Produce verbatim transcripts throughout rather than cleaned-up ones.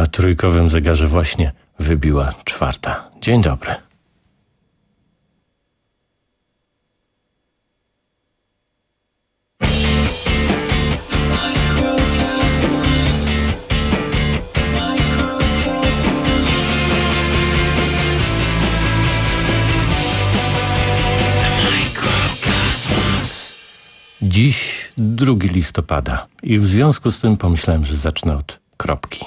Na trójkowym zegarze właśnie wybiła czwarta. Dzień dobry. Dziś drugiego listopada i w związku z tym pomyślałem, że zacznę od kropki.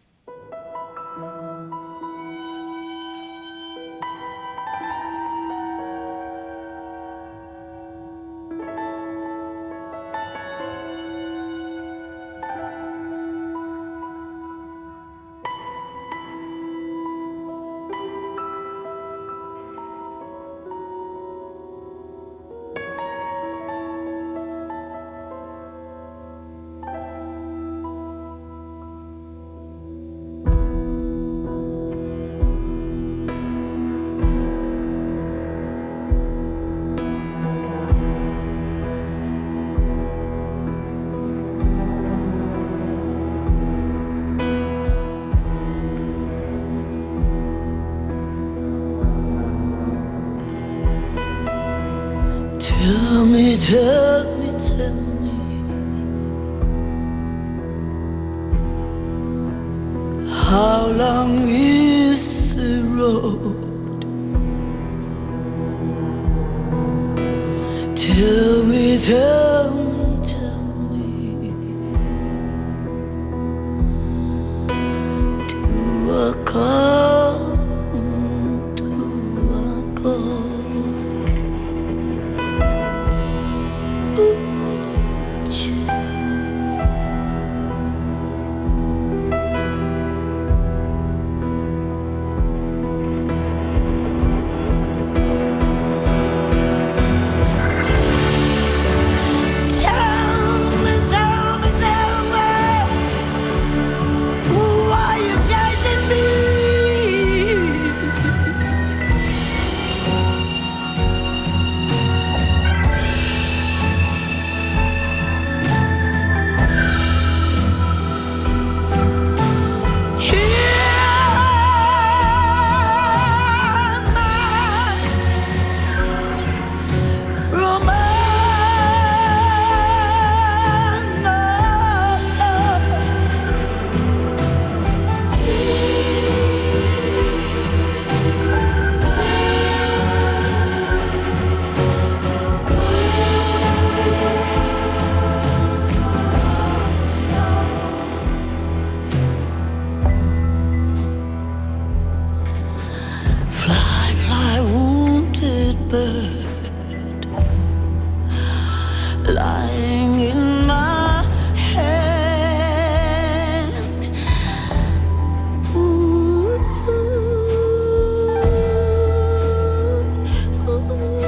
Tell me, tell me, tell me, how long is the road? Tell me, tell me, tell me, do I come, do I go? Lying in my hand. Ooh, ooh, ooh.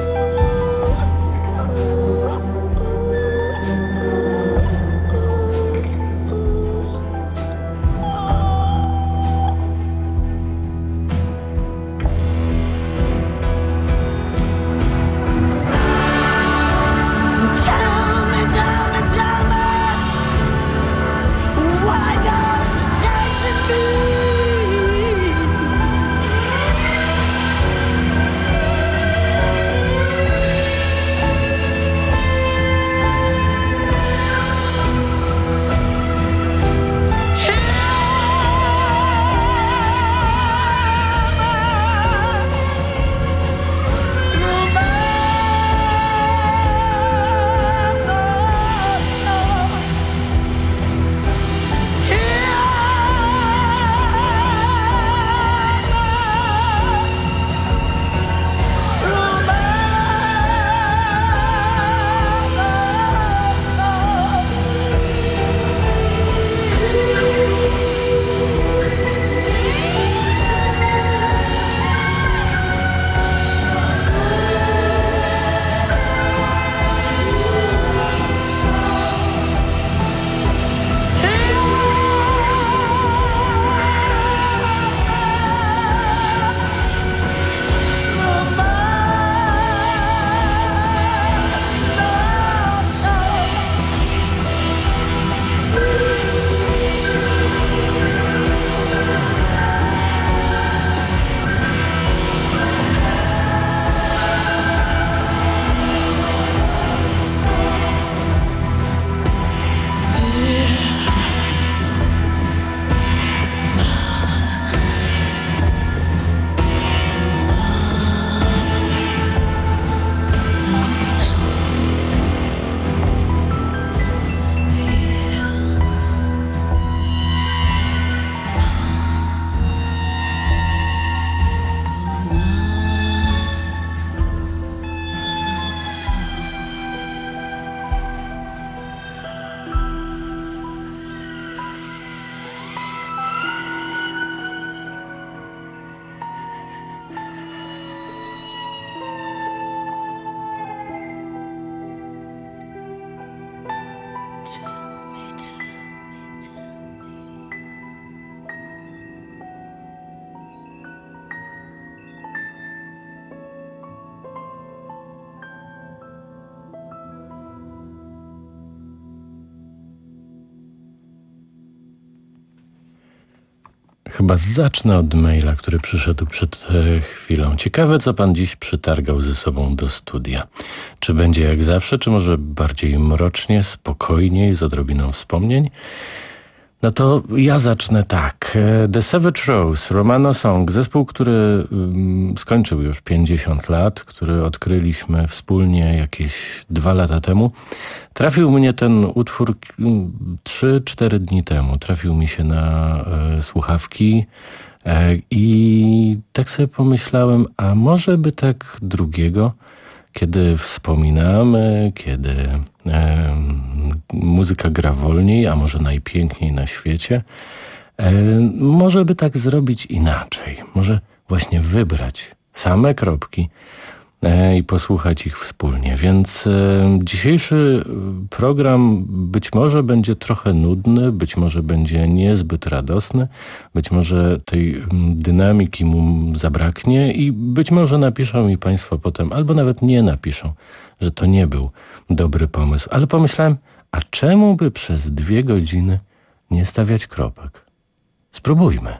Chyba zacznę od maila, który przyszedł przed e, chwilą. Ciekawe, co pan dziś przytargał ze sobą do studia. Czy będzie jak zawsze, czy może bardziej mrocznie, spokojniej, z odrobiną wspomnień? No to ja zacznę tak. The Savage Rose, Romano Song, zespół, który um, skończył już pięćdziesiąt lat, który odkryliśmy wspólnie jakieś dwa lata temu. Trafił mnie ten utwór trzy cztery dni temu. Trafił mi się na e, słuchawki e, i tak sobie pomyślałem, a może by tak drugiego, kiedy wspominamy, kiedy e, muzyka gra wolniej, a może najpiękniej na świecie, e, może by tak zrobić inaczej. Może właśnie wybrać same kropki e, i posłuchać ich wspólnie. Więc e, dzisiejszy program być może będzie trochę nudny, być może będzie niezbyt radosny, być może tej dynamiki mu zabraknie i być może napiszą mi państwo potem, albo nawet nie napiszą, że to nie był dobry pomysł. Ale pomyślałem, a czemu by przez dwie godziny nie stawiać kropek? Spróbujmy.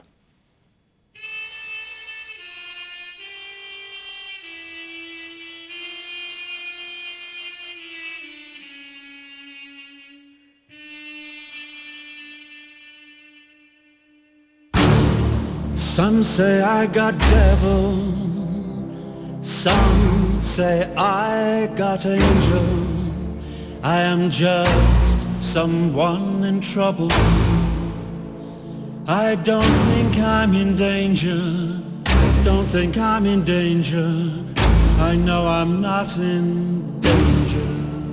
Some say I got devil, some say I got angel. I am just someone in trouble. I don't think I'm in danger, don't think I'm in danger. I know I'm not in danger.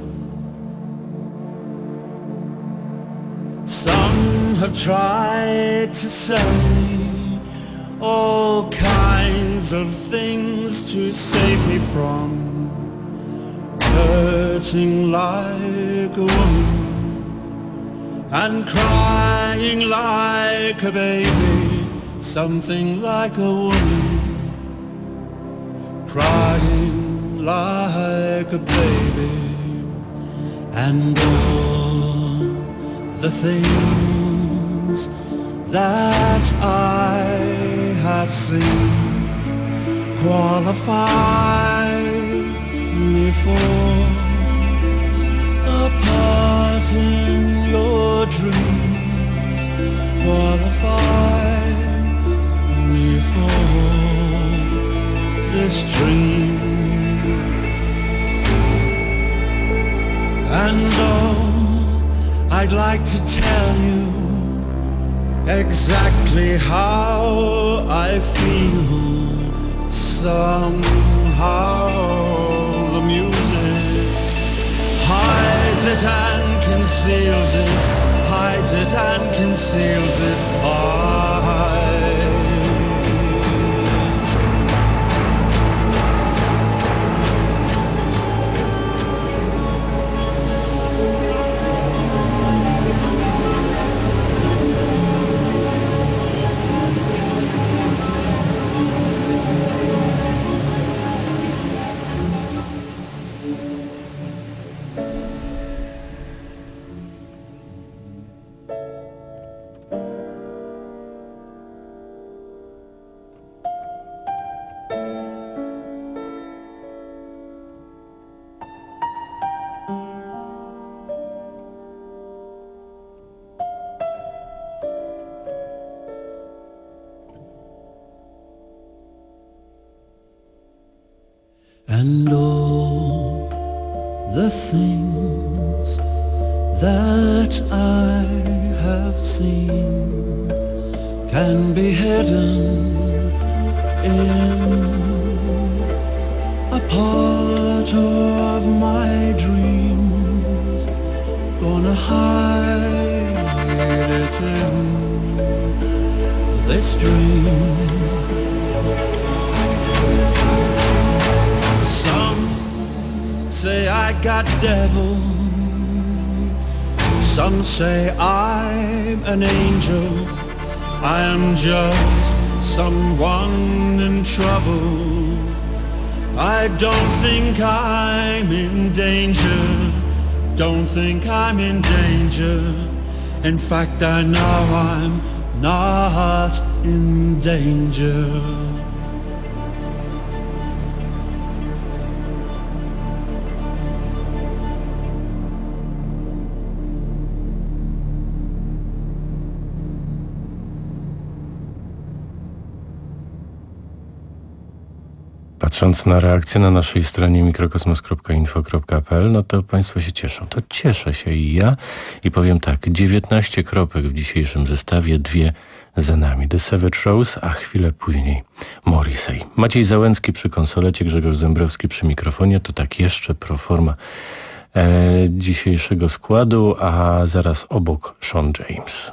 Some have tried to sell me all kinds of things to save me from hurting like a woman and crying like a baby, something like a woman, crying like a baby, and all the things that I have seen qualify me for a part in your dreams, qualify me for this dream. And oh, I'd like to tell you exactly how I feel. Somehow the music hides it and conceals it, hides it and conceals it. I and all the things that I have seen can be hidden in a part of my dreams. Gonna hide it in this dream. Say I got devil, some say I'm an angel. I am just someone in trouble. I don't think I'm in danger, don't think I'm in danger. In fact, I know I'm not in danger. Patrząc na reakcję na naszej stronie mikrokosmos kropka info kropka p l, no to Państwo się cieszą. To cieszę się i ja. I powiem tak, dziewiętnaście kropek w dzisiejszym zestawie, dwie za nami. The Savage Rose, a chwilę później Morrissey. Maciej Załęcki przy konsolecie, Grzegorz Zembrowski przy mikrofonie. To tak jeszcze pro forma e, dzisiejszego składu, a zaraz obok Sean James.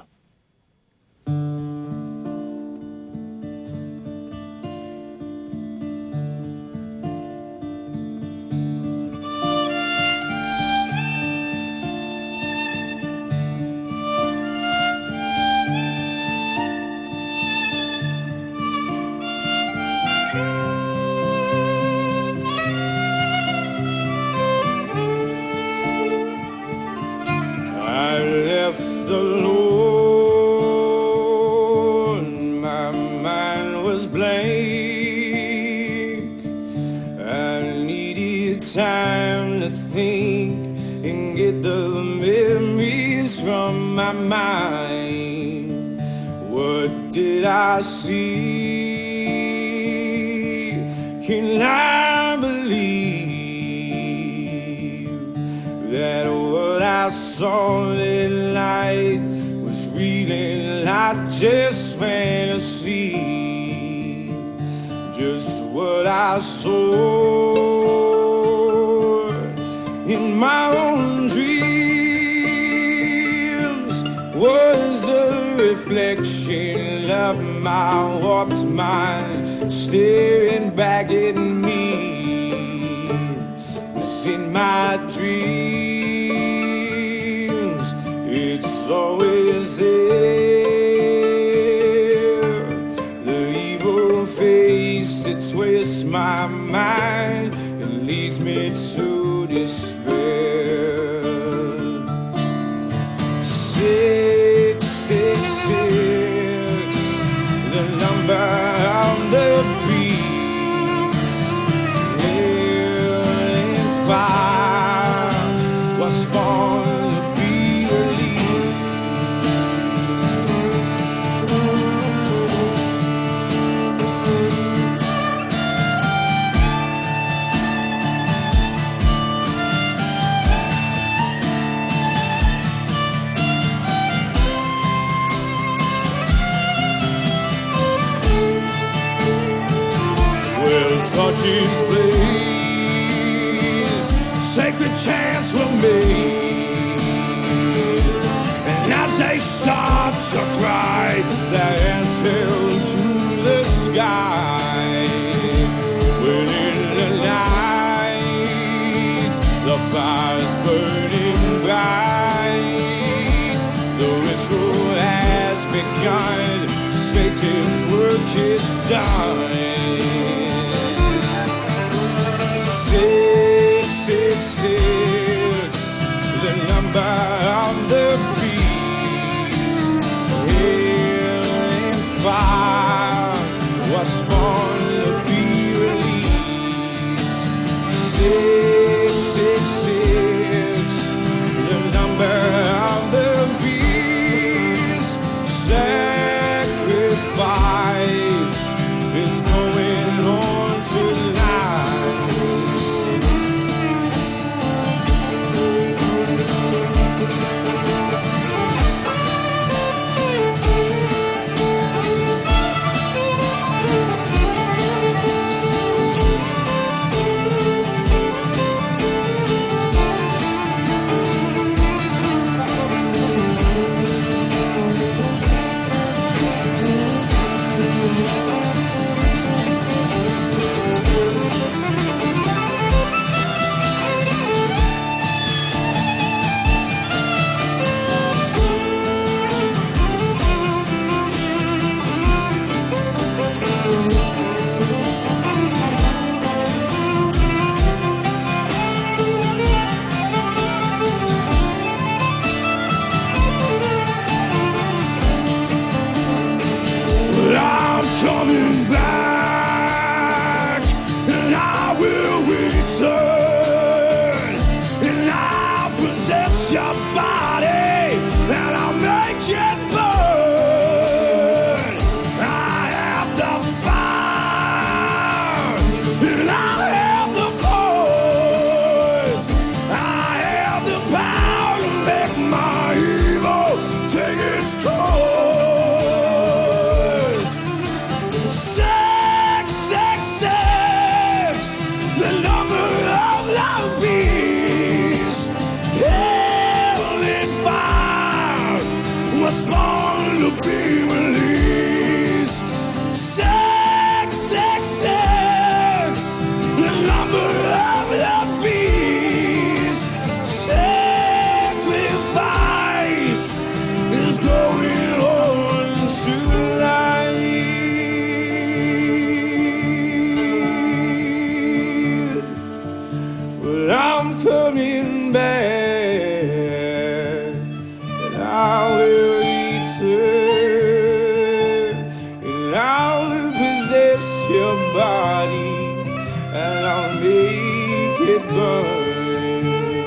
your body and I'll make it burn.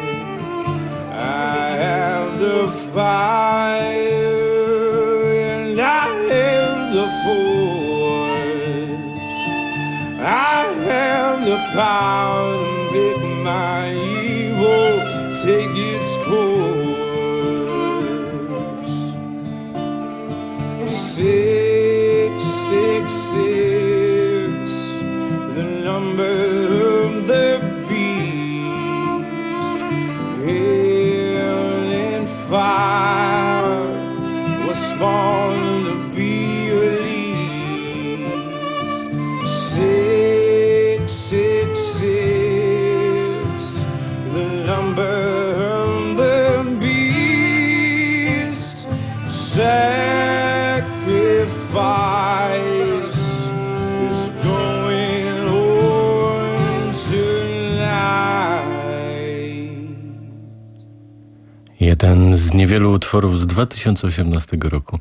I have the fire and I have the force. I have the power to make my evil take its course. Six, six, six, the number of the beast. Hell and fire was spawned to be released. Six, six, six, the number of the beast. Sacrifice is going on tonight. Jeden z niewielu utworów z dwa tysiące osiemnastego roku,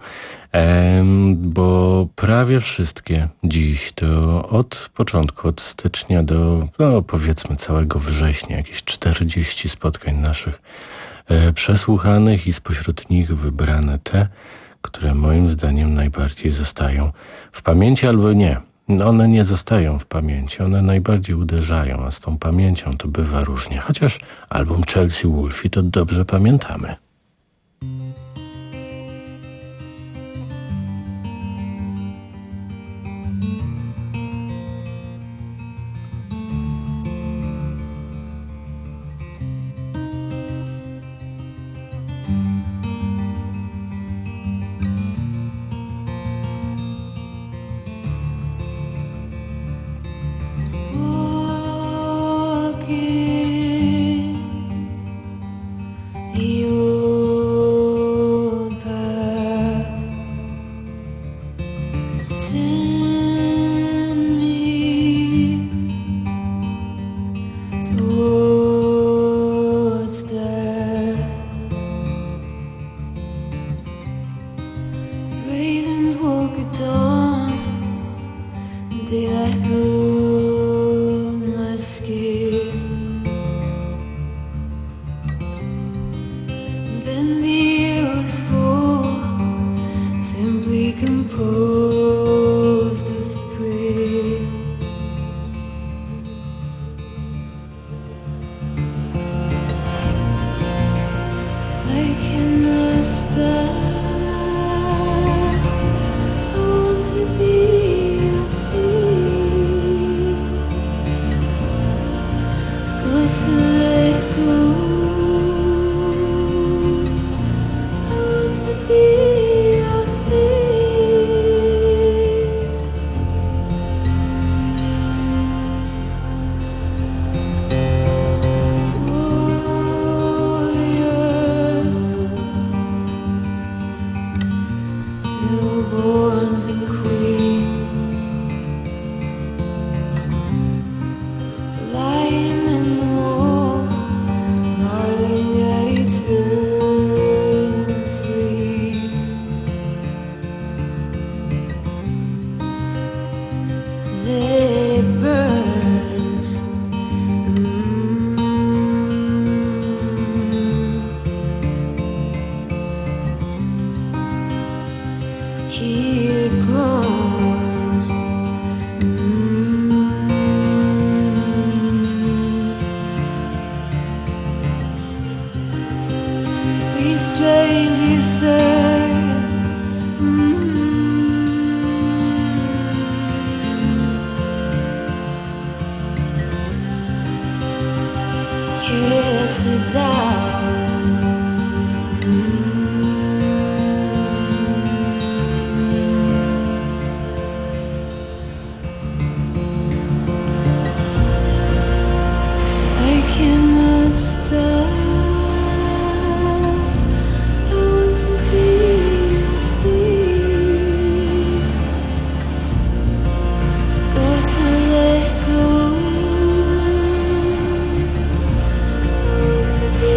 ehm, bo prawie wszystkie dziś to od początku, od stycznia do no, powiedzmy całego września, jakieś czterdzieści spotkań naszych e, przesłuchanych i spośród nich wybrane te, które moim zdaniem najbardziej zostają w pamięci albo nie. One nie zostają w pamięci, one najbardziej uderzają, a z tą pamięcią to bywa różnie. Chociaż album Chelsea Wolfe to dobrze pamiętamy. To be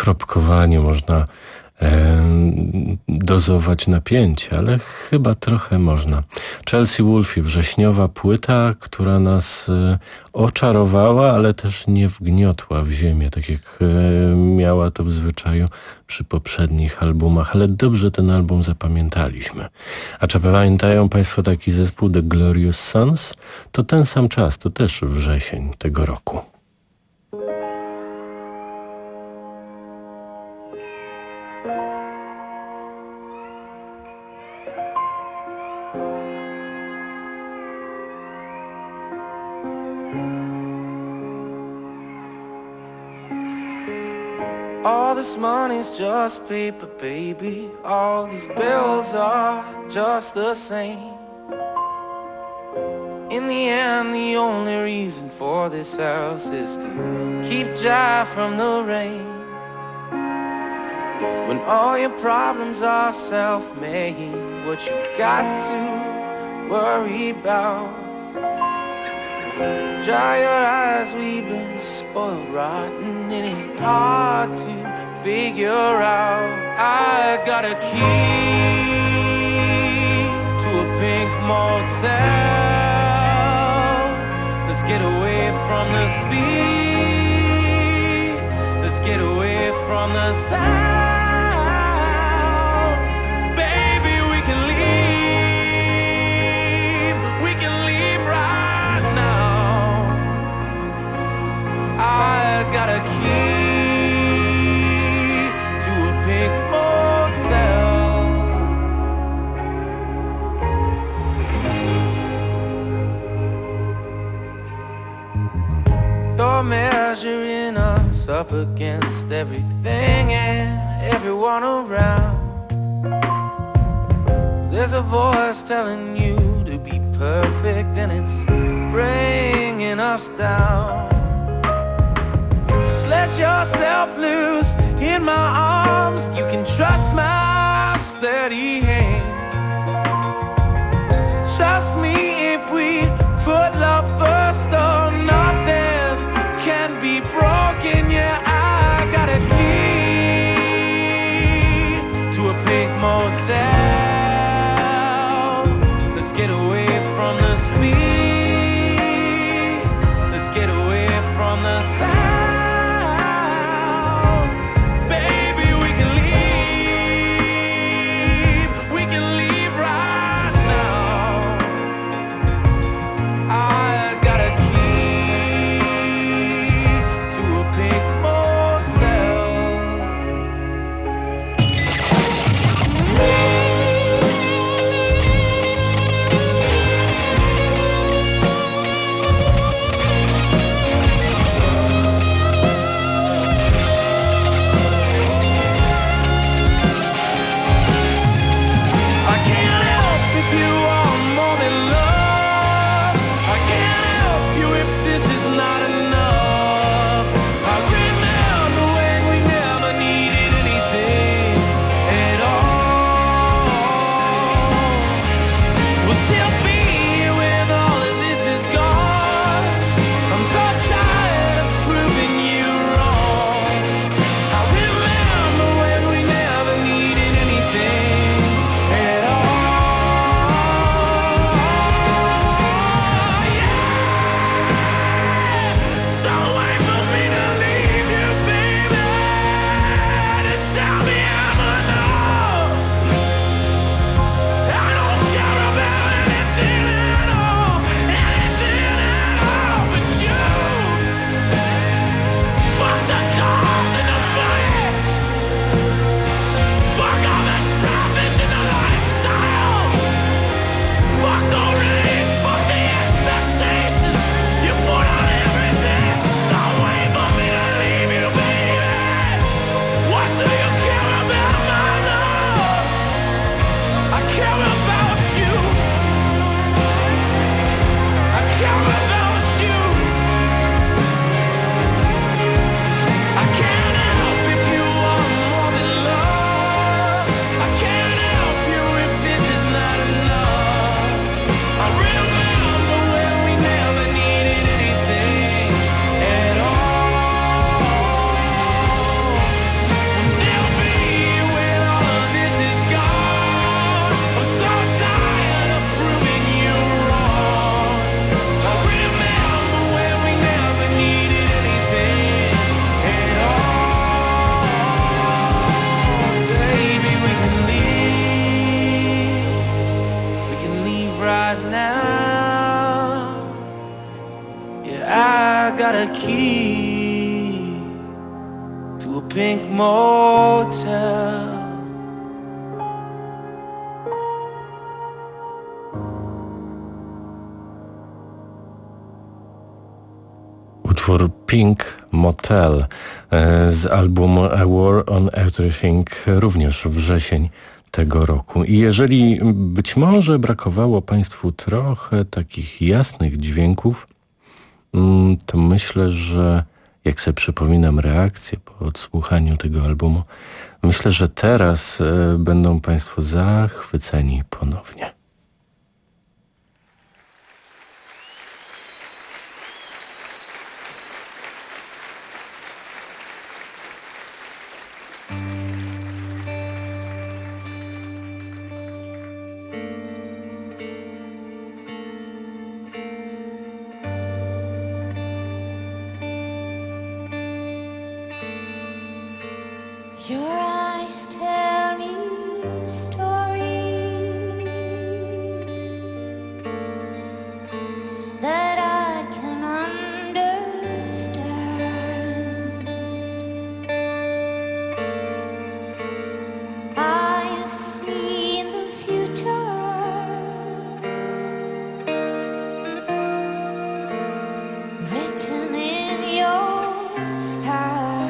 kropkowaniu można e, dozować napięcie, ale chyba trochę można. Chelsea Wolfe, wrześniowa płyta, która nas e, oczarowała, ale też nie wgniotła w ziemię, tak jak e, miała to w zwyczaju przy poprzednich albumach, ale dobrze ten album zapamiętaliśmy. A czy pamiętają Państwo taki zespół The Glorious Sons? To ten sam czas, to też wrzesień tego roku. All this money's just paper, baby. All these bills are just the same. In the end, the only reason for this house is to keep Jive from the rain. When all your problems are self-made, what you got to worry about? Dry your eyes, we've been spoiled rotten. It ain't hard to figure out. I got a key to a pink motel. Let's get away from the speed. Let's get away from the sound. Baby, we can leave. We can leave right now. I got a key to a pink motel. You're measuring us up against everything and everyone around. There's a voice telling you to be perfect, and it's bringing us down. Just let yourself loose in my arms. You can trust my steady hand. Trust me, if we put love first, oh, nothing can be broken. Yeah, I got a key to a pink motel. Let's get away from the speed. Let's get away from the sound. right now. Yeah, I got a key to a pink motel. Utwór Pink Motel z albumu A War on Everything, również wrzesień tego roku. I jeżeli być może brakowało Państwu trochę takich jasnych dźwięków, to myślę, że jak sobie przypominam reakcję po odsłuchaniu tego albumu, myślę, że teraz będą Państwo zachwyceni ponownie. Your eyes tell me stories that I can understand. I have seen the future written in your hand.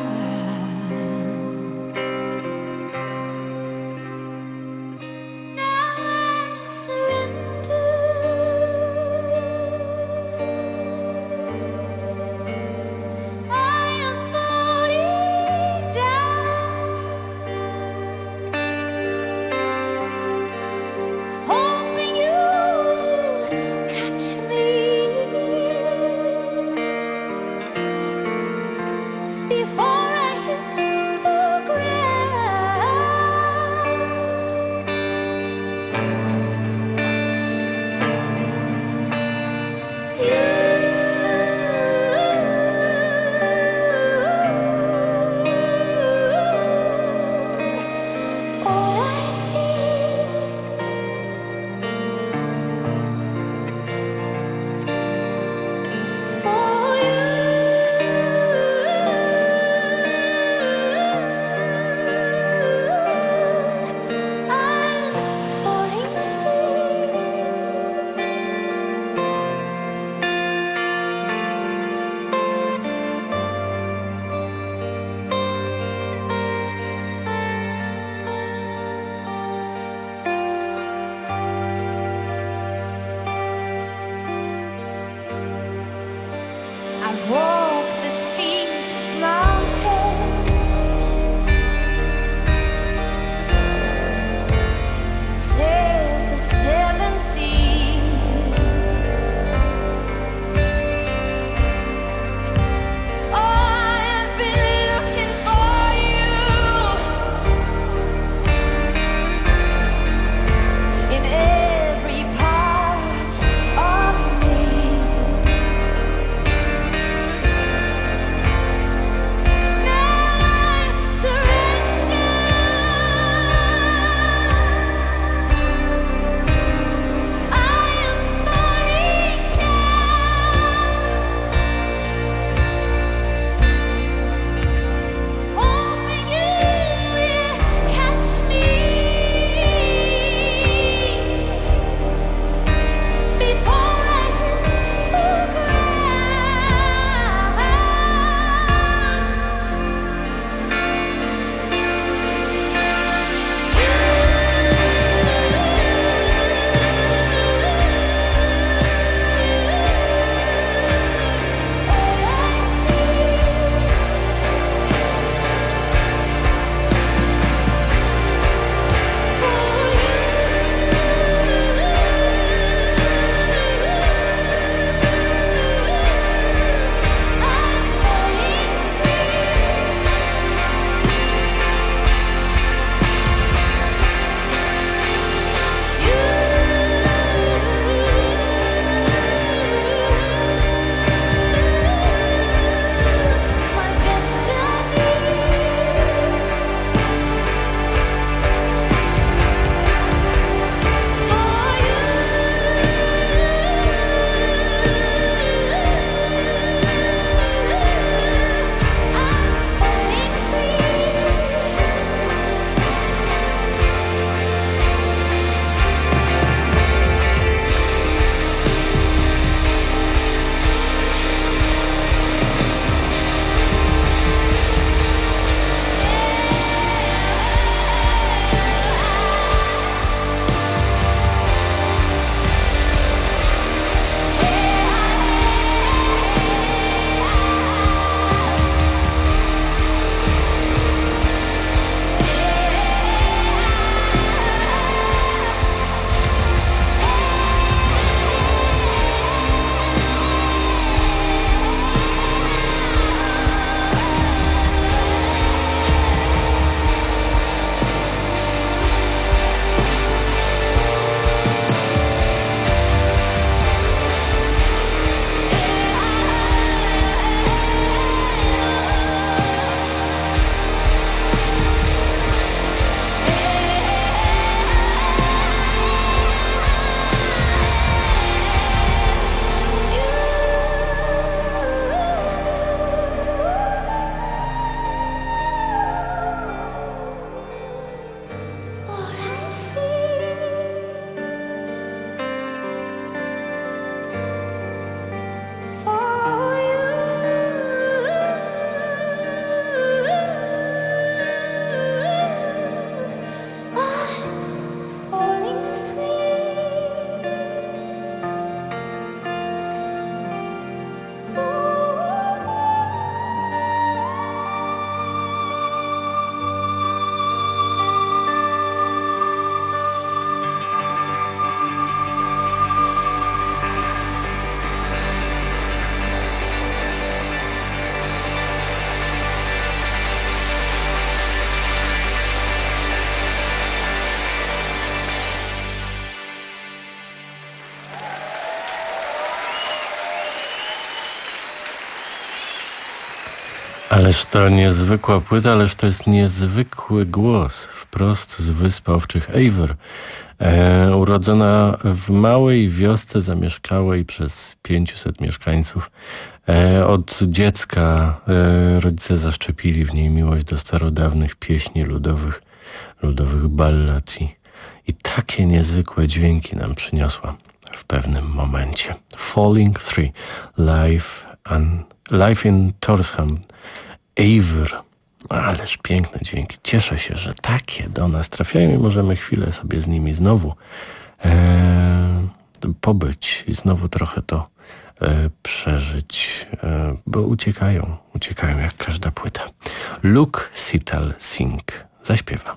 Ależ to niezwykła płyta, ależ to jest niezwykły głos. Wprost z Wysp Owczych Eivor. E, urodzona w małej wiosce zamieszkałej przez pięciuset mieszkańców. E, od dziecka e, rodzice zaszczepili w niej miłość do starodawnych pieśni ludowych, ludowych ballad i, i takie niezwykłe dźwięki nam przyniosła w pewnym momencie. Falling Free, live, an, live in Tórshavn, Eivor. Ależ piękne dźwięki. Cieszę się, że takie do nas trafiają i możemy chwilę sobie z nimi znowu e, pobyć i znowu trochę to e, przeżyć, e, bo uciekają, uciekają jak każda płyta. Luke Sital Singh zaśpiewa.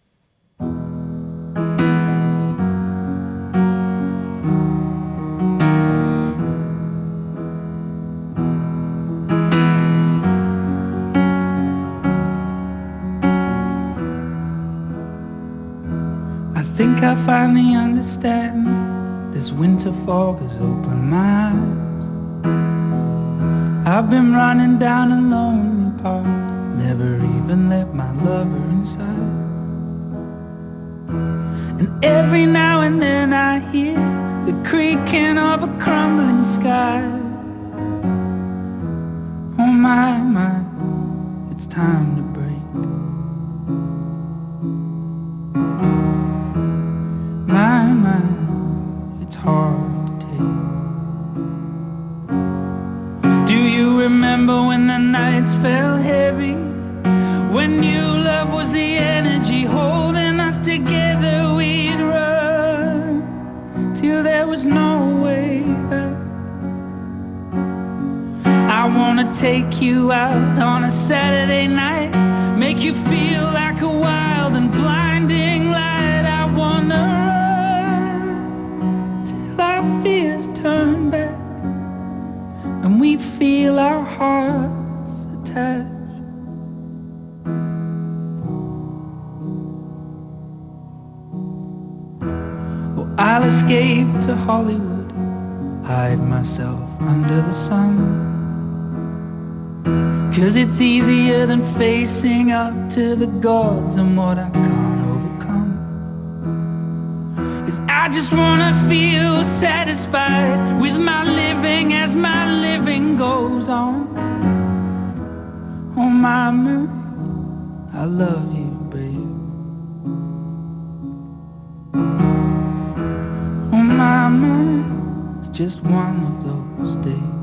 I think I finally understand. This winter fog has opened my eyes. I've been running down a lonely path, never even let my lover inside. And every now and then I hear the creaking of a crumbling sky. Oh my, my, it's time to break. My, my, it's hard to take. Do you remember when the nights felt heavy? When new love was the energy holding us together, we'd run till there was no way back. I wanna take you out on a Saturday night, make you feel like a wild and blinding light. I wanna fears turn back and we feel our hearts attached. Well, I'll escape to Hollywood, hide myself under the sun, 'cause it's easier than facing up to the gods and what I can't overcome. I just wanna feel satisfied with my living as my living goes on. Oh my moon, I love you, babe. Oh my moon, it's just one of those days.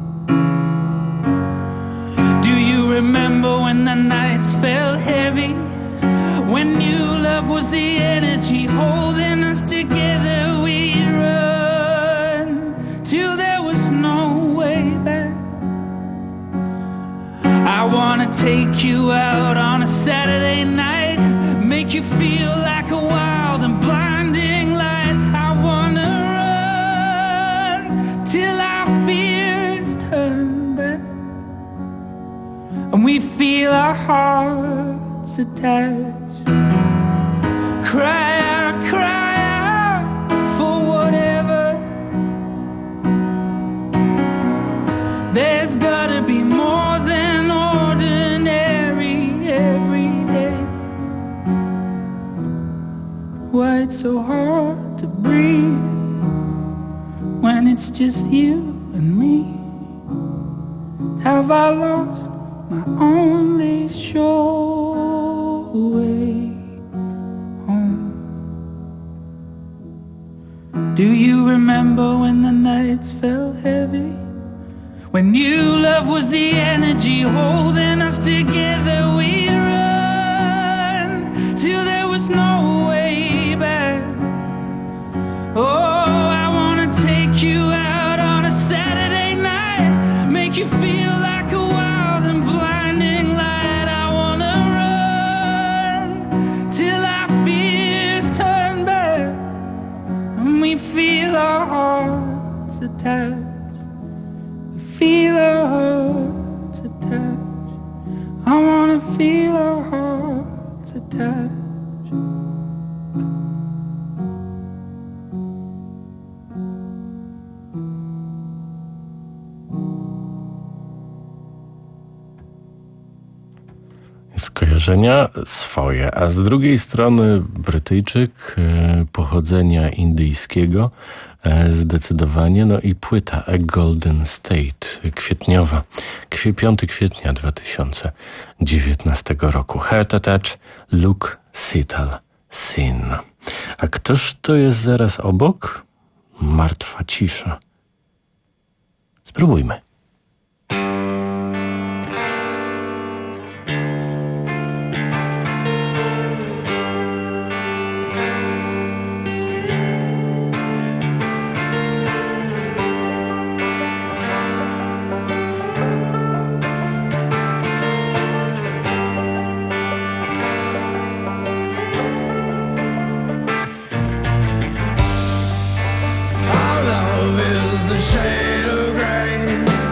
Do you remember when the nights felt heavy? When new love was the energy holding us together, we'd run till there was no way back. I wanna take you out on a Saturday night, make you feel like a wild and blinding light. I wanna run till our fears turn back and we feel our hearts attached. Cry out, cry out for whatever. There's gotta be more than ordinary every day. Why it's so hard to breathe when it's just you and me? Have I lost my only sure way? Do you remember when the nights felt heavy? When new love was the energy holding us together, we'd run till there was no way back. Oh, I wanna take you out on a Saturday night, make you feel like a wild and blinding light. I wanna run till our fears turn back and we feel our hearts attached. We feel our hearts attached. I wanna feel our hearts attached. wydarzenia swoje, a z drugiej strony Brytyjczyk e, pochodzenia indyjskiego, e, zdecydowanie, no i płyta A Golden State, kwietniowa, Kwie, piątego kwietnia dwa tysiące dziewiętnastego roku. Heart Attack, Luke Sital, Sin. A ktoż to jest zaraz obok? Martwa cisza. Spróbujmy. Our love is the shade of gray.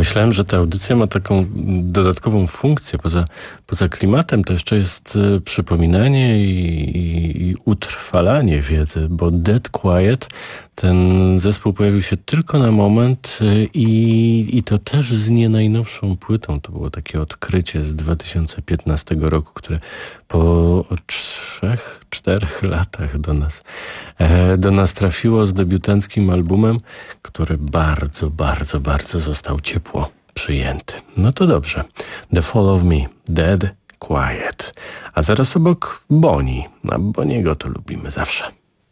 Myślałem, że ta audycja ma taką dodatkową funkcję. Poza, poza klimatem to jeszcze jest y, przypominanie i, i, i utrwalanie wiedzy, bo Dead Quiet, ten zespół pojawił się tylko na moment y, i, i to też z nie najnowszą płytą. To było takie odkrycie z dwa tysiące piętnastego roku, które po trzech, czterech latach do nas, e, do nas trafiło z debiutanckim albumem, który bardzo, bardzo, bardzo został ciepło przyjęty. No to dobrze. The Fall of Me, Dead Quiet. A zaraz obok Bonnie. A Bonniego to lubimy zawsze.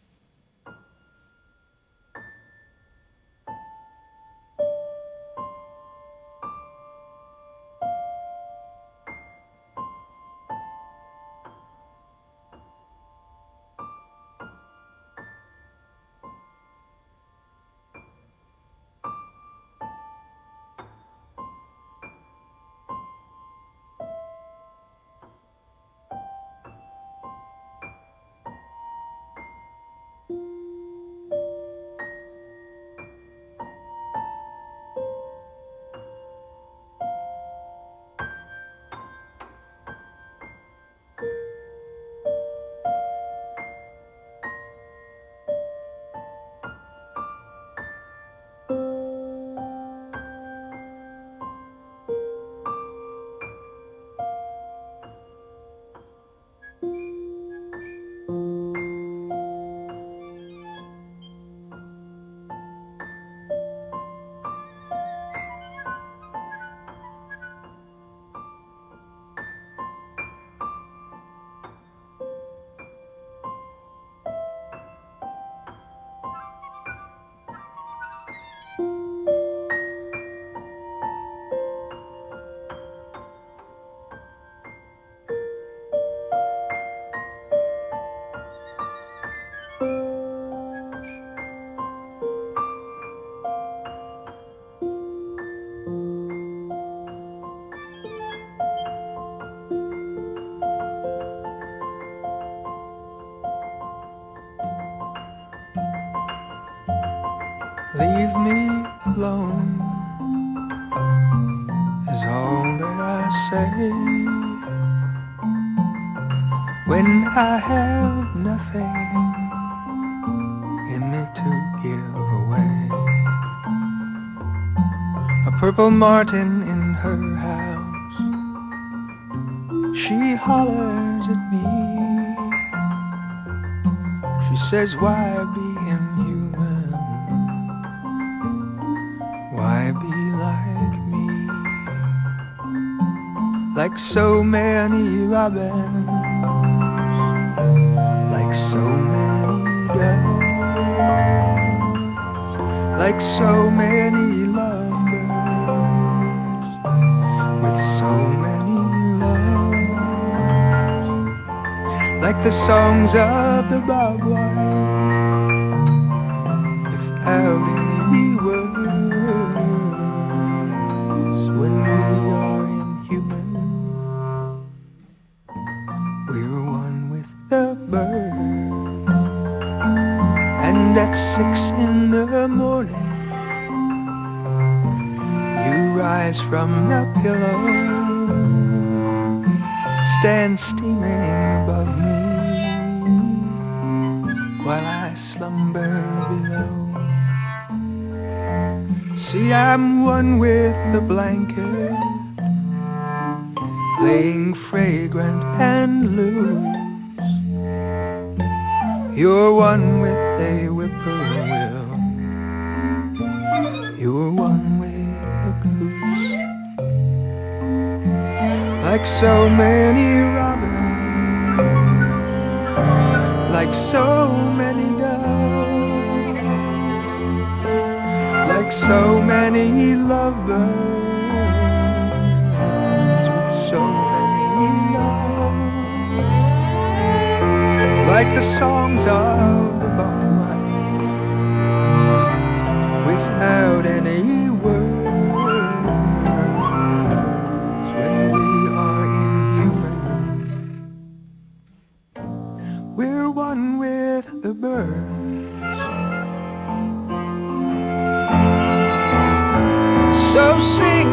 Leave me alone is all that I say when I have nothing in me to give away. A purple martin in her house, she hollers at me. She says, why be inhuman? Why be like me? Like so many robins, like so many doves, like so many lovebirds, with so many loves, like the songs of the bobwhite, without any words. When we are inhuman, we're one with the birds. And at six in the morning, you rise from the pillow, stand steaming above me, while I slumber below. See, I'm one with the blanket, laying fragrant and loose. You're one with a whippoorwill, you're one with a goose. Like so many robins, like so many doves, like so many lovebirds, with so many loves, like the songs of the bobwhite, without any words. When we are inhuman, we're one with the birds. So sing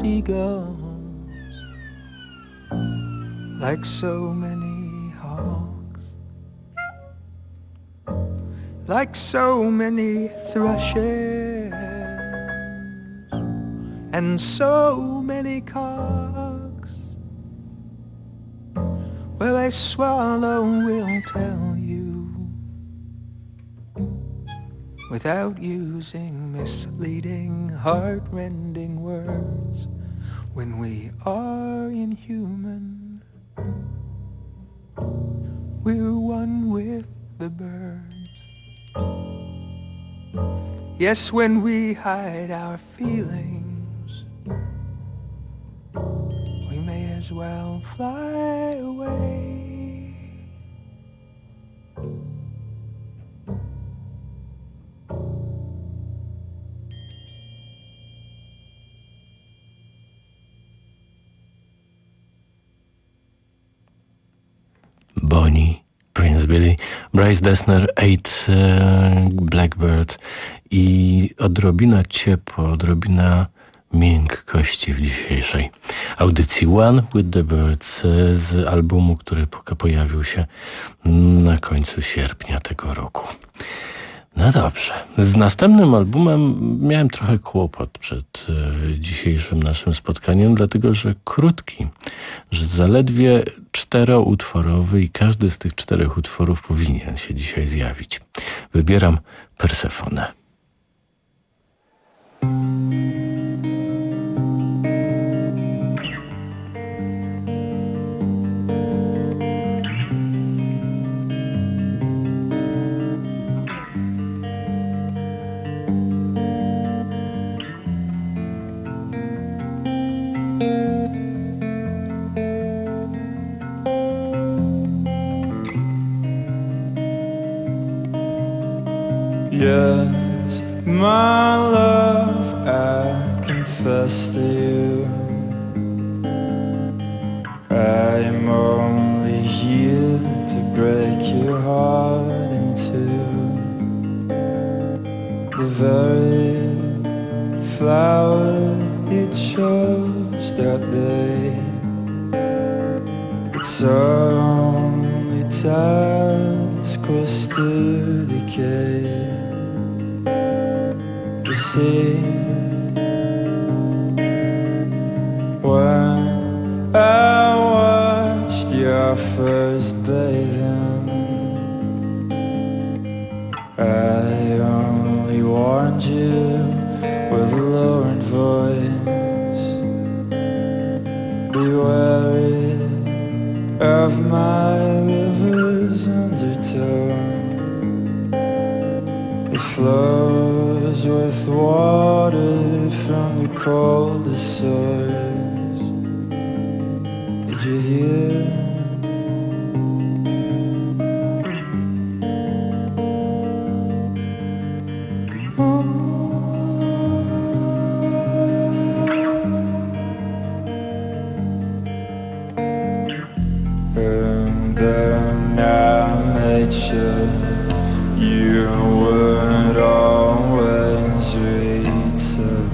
seagulls, like so many hawks, like so many thrushes, and so many cocks. Well, a swallow will tell you without using misleading, heart-rending words. When we are inhuman, we're one with the birds. Yes, when we hide our feelings, we may as well fly away. Bonnie, Prince Billy, Bryce Dessner, Eight, Blackbird i odrobina ciepła, odrobina miękkości w dzisiejszej audycji One with the Birds z albumu, który pojawił się na końcu sierpnia tego roku. No dobrze. Z następnym albumem miałem trochę kłopot przed e, dzisiejszym naszym spotkaniem, dlatego że krótki, że zaledwie czteroutworowy i każdy z tych czterech utworów powinien się dzisiaj zjawić. Wybieram Persefonę. Yes, my love, I confess to you, I am only here to break your heart in two. The very flower it shows that day, its only task was to decay. You see, when I watched your first bathing, I only warned you with a lowered voice. Be wary of my river's undertow. It flows with water from the coldest source. Did you hear? And then I made sure you would always return.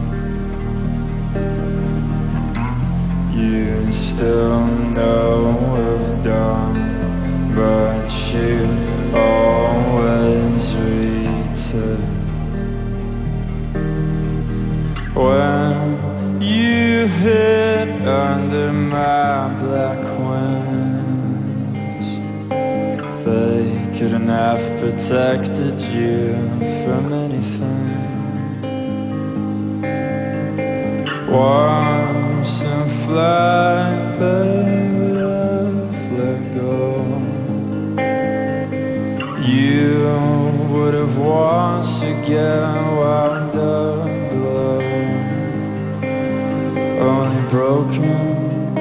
You still know we've done, but you always return. When you hid under my black wings, they couldn't have protected you from anything. Once in flight, they would have let go. You would have once again wound up below, only broken.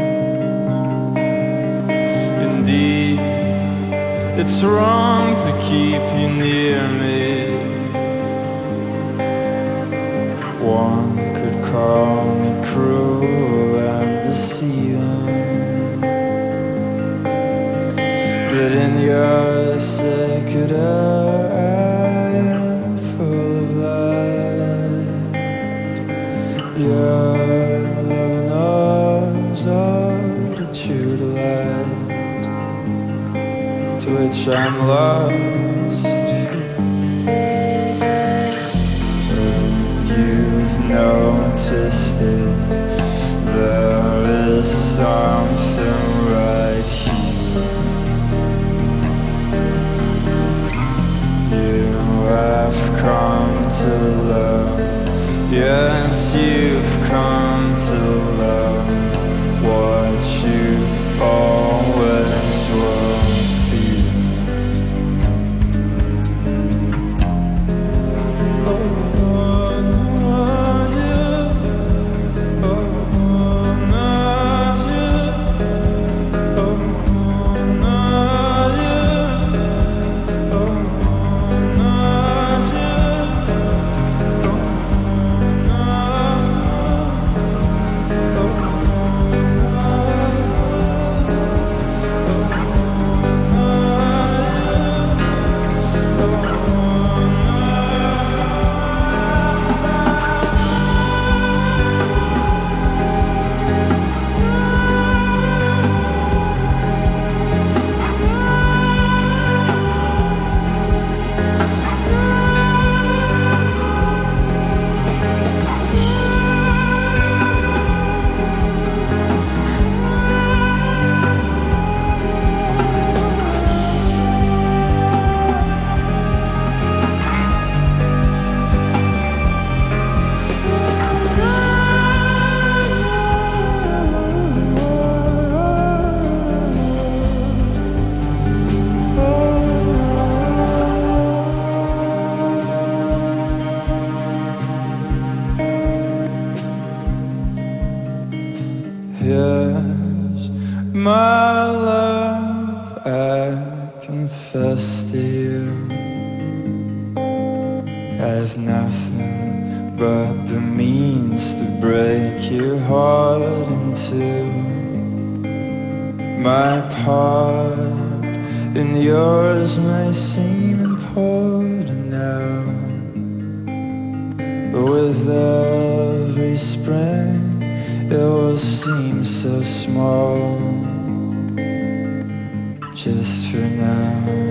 Indeed, it's wrong to keep you near me. One could call me cruel and deceiving, but in your sacred air I am full of light. Your without which I'm lost. But you've noticed it. There is something right here. You have come to love. Yes, you've come to love what you always will feel. Oh, not you. Oh, not you. Oh, not you. Oh, not you. Yes, my love, I confess to you, I've nothing but the means to break your heart in two. My part in yours may seem important now, but with every spring it will seem so small, just for now.